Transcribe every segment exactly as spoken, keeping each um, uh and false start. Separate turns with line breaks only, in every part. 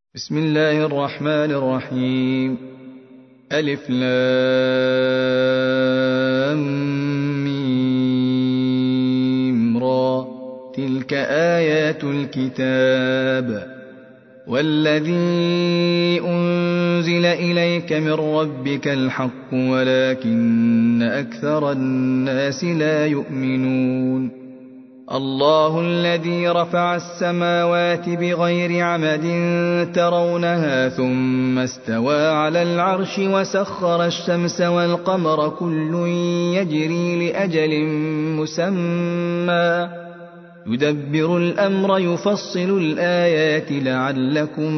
بسم الله الرحمن الرحيم. ألف لام ميم را، تلك آيات الكتاب. والذي أنزل إليك من ربك الحق ولكن أكثر الناس لا يؤمنون. الله الذي رفع السماوات بغير عمد ترونها ثم استوى على العرش وسخر الشمس والقمر كل يجري لأجل مسمى يدبر الأمر يفصل الآيات لعلكم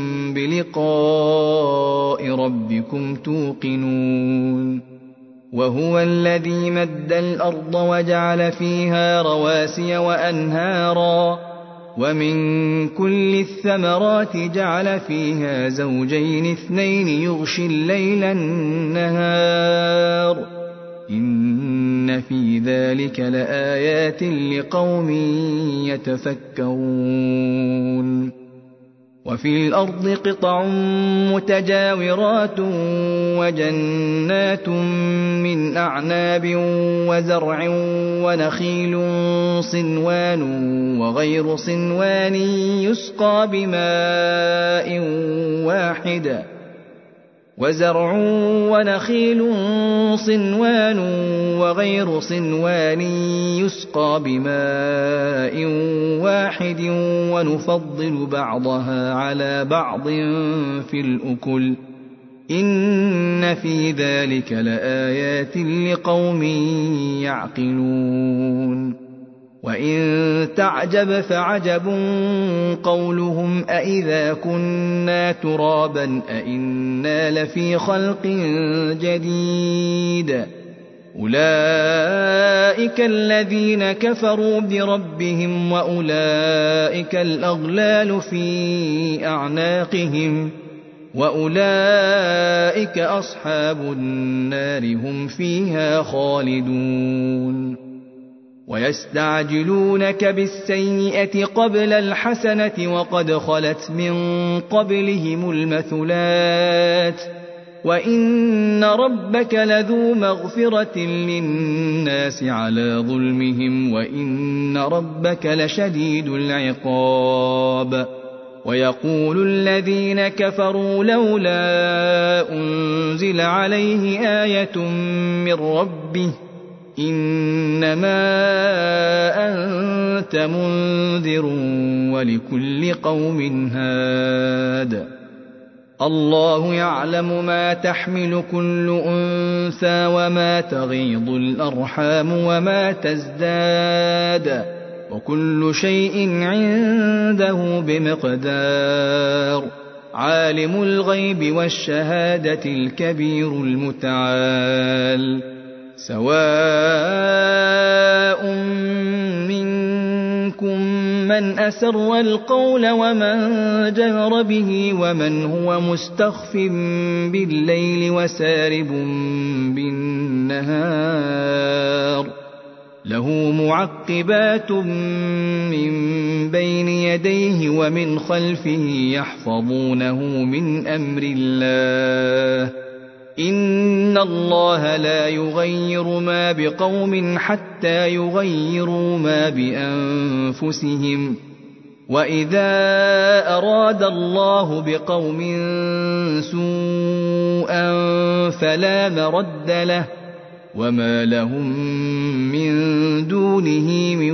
بلقاء ربكم توقنون. وهو الذي مد الأرض وجعل فيها رواسي وأنهارا ومن كل الثمرات جعل فيها زوجين اثنين يغشي الليل النهار إن في ذلك لآيات لقوم يتفكرون. وفي الأرض قطع متجاورات وجنات من أعناب وزرع ونخيل صنوان وغير صنوان يسقى بماء واحد وزرع ونخيل صنوان وغير صنوان يسقى بماء واحد ونفضل بعضها على بعض في الأكل إن في ذلك لآيات لقوم يعقلون. وإن تعجب فعجب قولهم أإذا كنا ترابا أإنا لفي خلق جديد أولئك الذين كفروا بربهم وأولئك الأغلال في أعناقهم وأولئك أصحاب النار هم فيها خالدون. ويستعجلونك بالسيئة قبل الحسنة وقد خلت من قبلهم المثلات وإن ربك لذو مغفرة للناس على ظلمهم وإن ربك لشديد العقاب. ويقول الذين كفروا لولا أنزل عليه آية من ربه إنما أنت منذر ولكل قوم هاد. الله يعلم ما تحمل كل أنثى وما تغيض الأرحام وما تزداد وكل شيء عنده بمقدار. عالم الغيب والشهادة الكبير المتعال. سواء منكم من أسر القول ومن جهر به ومن هو مستخف بالليل وسارب بالنهار له معقبات من بين يديه ومن خلفه يحفظونه من أمر الله إن الله لا يغير ما بقوم حتى يغيروا ما بأنفسهم وإذا أراد الله بقوم سوءا فلا مرد له وما لهم من دونه من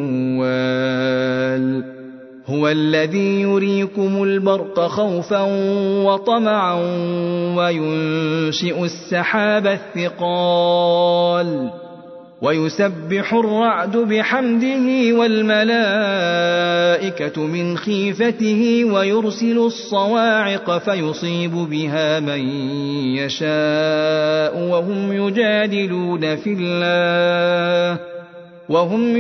وال. هو الذي يريكم البرق خوفا وطمعا وينشئ السحاب الثقال ويسبح الرعد بحمده والملائكة من خيفته ويرسل الصواعق فيصيب بها من يشاء وهم يجادلون في الله وهم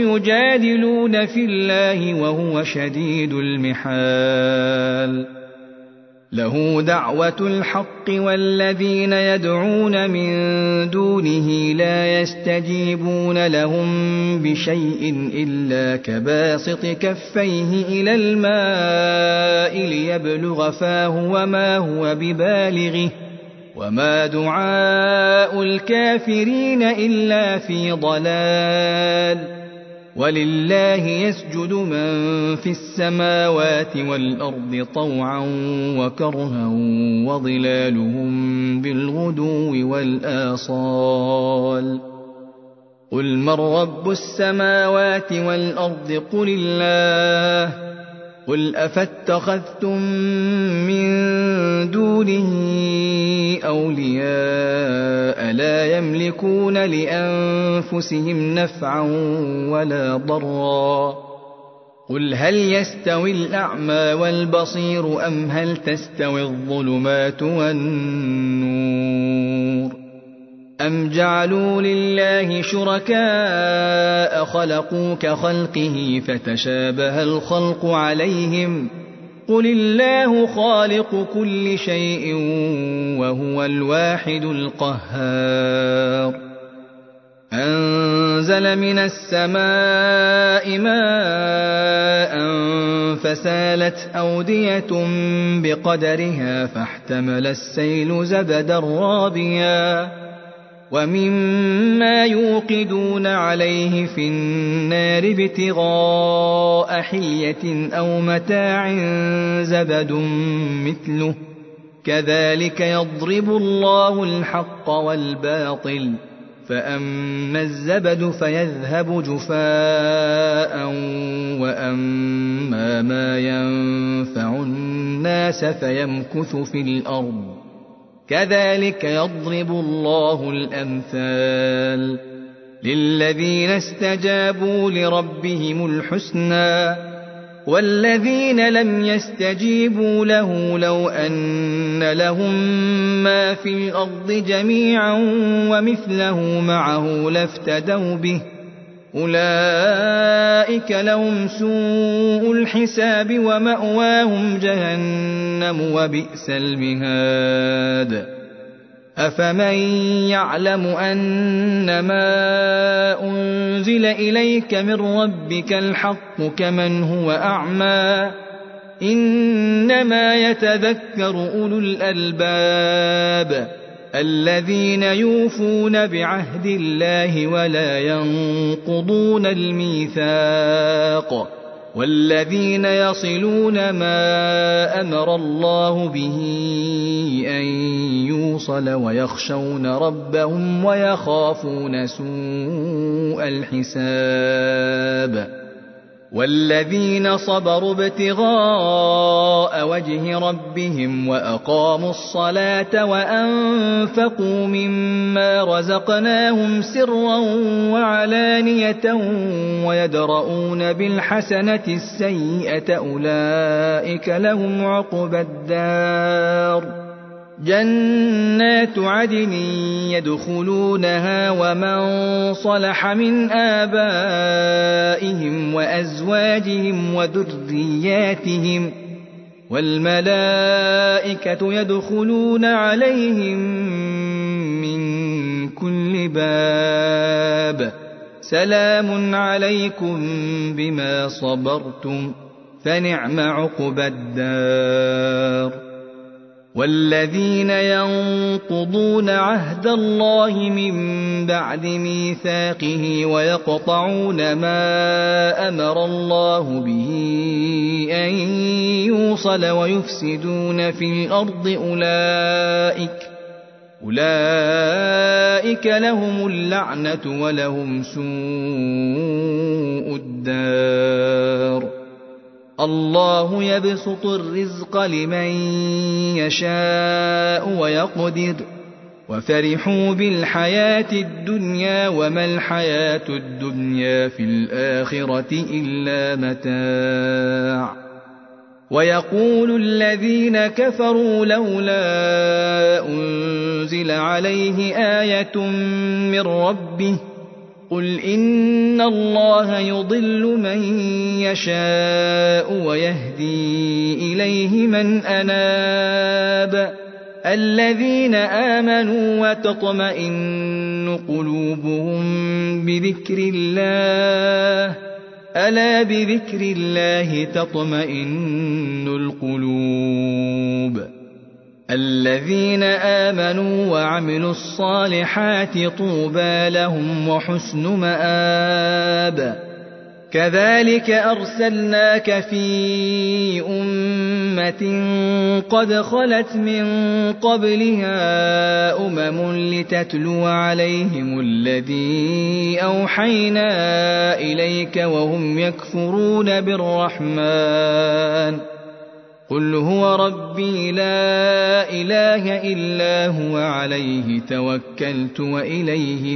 يجادلون في الله وهو شديد المحال. له دعوة الحق والذين يدعون من دونه لا يستجيبون لهم بشيء إلا كباسط كفيه إلى الماء ليبلغ فاه وما هو ببالغه وما دعاء الكافرين إلا في ضلال ولله يسجد من في السماوات والأرض طوعا وكرها وظلالهم بالغدو والآصال قل من رب السماوات والأرض قل الله قل أفاتخذتم من دونه أولياء لا يملكون لأنفسهم نفعا ولا ضرا قل هل يستوي الأعمى والبصير أم هل تستوي الظلمات والنور أم جعلوا لله شركاء خلقوا كخلقه فتشابه الخلق عليهم قل الله خالق كل شيء وهو الواحد القهار أنزل من السماء ماء فسالت أودية بقدرها فاحتمل السيل زبدا رابيا ومما يوقدون عليه في النار ابتغاء حلية أو متاع زبد مثله كذلك يضرب الله الحق والباطل فأما الزبد فيذهب جفاء وأما ما ينفع الناس فيمكث في الأرض كذلك يضرب الله الأمثال للذين استجابوا لربهم الحسنى والذين لم يستجيبوا له لو أن لهم ما في الأرض جميعا ومثله معه لافتدوا به أولئك لهم سوء الحساب ومأواهم جهنم وبئس المهاد أفمن يعلم أنما أنزل إليك من ربك الحق كمن هو أعمى إنما يتذكر أولو الألباب الذين يوفون بعهد الله ولا ينقضون الميثاق والذين يصلون ما أمر الله به أن يوصل ويخشون ربهم ويخافون سوء الحساب والذين صبروا ابتغاء وجه ربهم وأقاموا الصلاة وأنفقوا مما رزقناهم سرا وعلانية ويدرؤون بالحسنة السيئة أولئك لهم عقبى الدار جنات عدن يدخلونها ومن صلح من آبائهم وأزواجهم وذرياتهم والملائكة يدخلون عليهم من كل باب سلام عليكم بما صبرتم فنعم عقبى الدار والذين ينقضون عهد الله من بعد ميثاقه ويقطعون ما أمر الله به أن يوصل ويفسدون في الأرض أولئك أولئك لهم اللعنة ولهم سوء الدار الله يبسط الرزق لمن يشاء ويقدر وفرحوا بالحياة الدنيا وما الحياة الدنيا في الآخرة إلا متاع ويقول الذين كفروا لولا أنزل عليه آية من ربه قل إن الله يضل من يشاء ويهدي إليه من أناب الذين آمنوا وتطمئن قلوبهم بذكر الله ألا بذكر الله تطمئن القلوب الذين آمنوا وعملوا الصالحات طوبى لهم وحسن مآب كذلك أرسلناك في أمة قد خلت من قبلها أمم لتتلو عليهم الذي أوحينا إليك وهم يكفرون بالرحمن قل هو ربي لا إله إلا هو عليه توكلت وإليه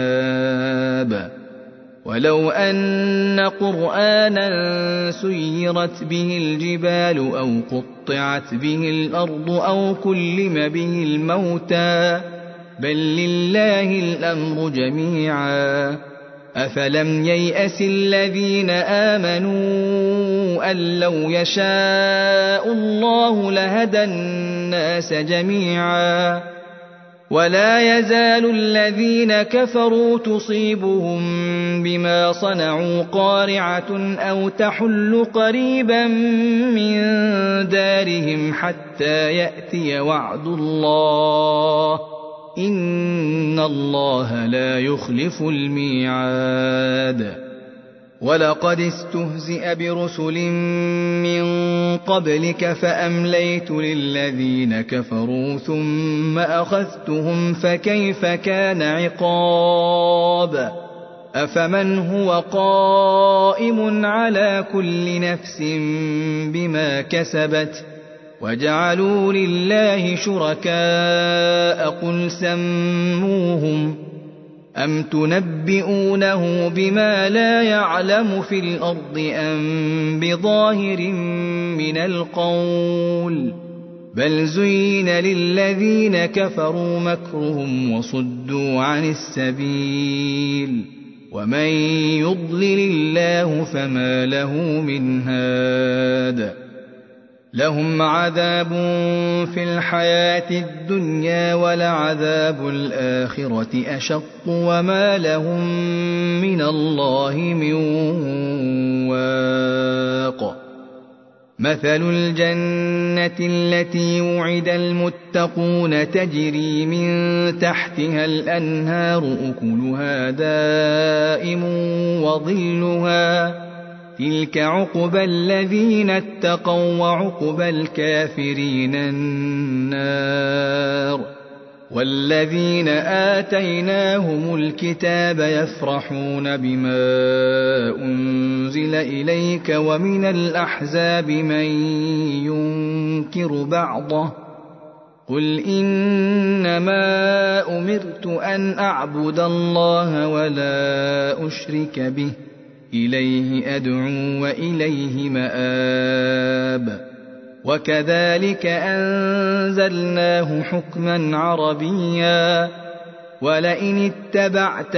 متاب ولو أن قرآنا سيرت به الجبال أو قطعت به الأرض أو كلم به الموتى بل لله الأمر جميعا أفلم ييأس الذين آمنوا أن لو يشاء الله لهدى الناس جميعا ولا يزال الذين كفروا تصيبهم بما صنعوا قارعة أو تحل قريبا من دارهم حتى يأتي وعد الله إن الله لا يخلف الميعاد ولقد استهزئ برسل من قبلك فأمليت للذين كفروا ثم أخذتهم فكيف كان عقاب أفمن هو قائم على كل نفس بما كسبت وجعلوا لله شركاء قل سموهم أم تنبئونه بما لا يعلم في الأرض أم بظاهر من القول بل زين للذين كفروا مكرهم وصدوا عن السبيل ومن يضلل الله فما له من هاد لهم عذاب في الحياة الدنيا ولعذاب الآخرة أشق وما لهم من الله من واق مثل الجنة التي وعد المتقون تجري من تحتها الأنهار أكلها دائم وظلها تلك عقبى الذين اتقوا وعقبى الكافرين النار والذين آتيناهم الكتاب يفرحون بما أنزل إليك ومن الأحزاب من ينكر بعضه قل إنما أمرت أن أعبد الله ولا أشرك به إليه أدعو وإليه مآب وكذلك أنزلناه حكما عربيا ولئن اتبعت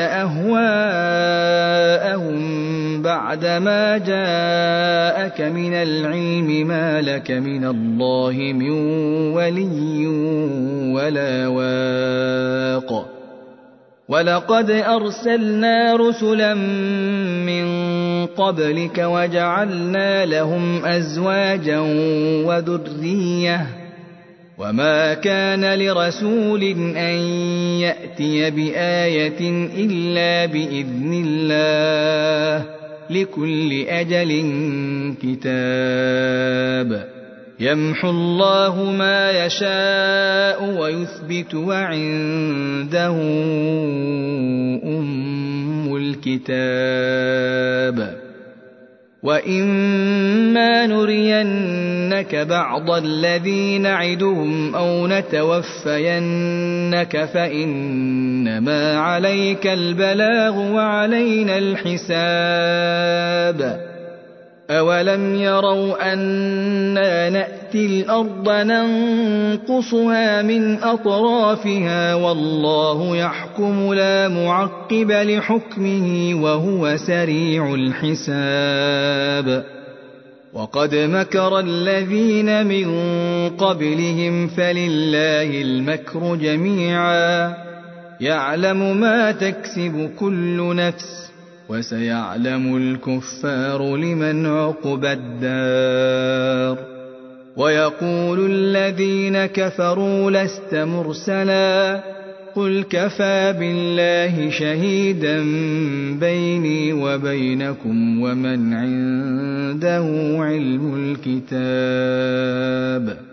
أهواءهم بعدما جاءك من العلم ما لك من الله من ولي ولا واق ولقد أرسلنا رسلا من قبلك وجعلنا لهم أزواجا وذرية وما كان لرسول أن يأتي بآية إلا بإذن الله لكل أجل كتاب يمحو الله ما يشاء ويثبت وعنده أم الكتاب وإما نرينك بعض الذي نعدهم أو نتوفينك فإنما عليك البلاغ وعلينا الحساب أولم يروا أنا نأتي الأرض ننقصها من أطرافها والله يحكم لا معقب لحكمه وهو سريع الحساب وقد مكر الذين من قبلهم فلله المكر جميعا يعلم ما تكسب كل نفس وسيعلم الكفار لمن عقبى الدار ويقول الذين كفروا لست مرسلا قل كفى بالله شهيدا بيني وبينكم ومن عنده علم الكتاب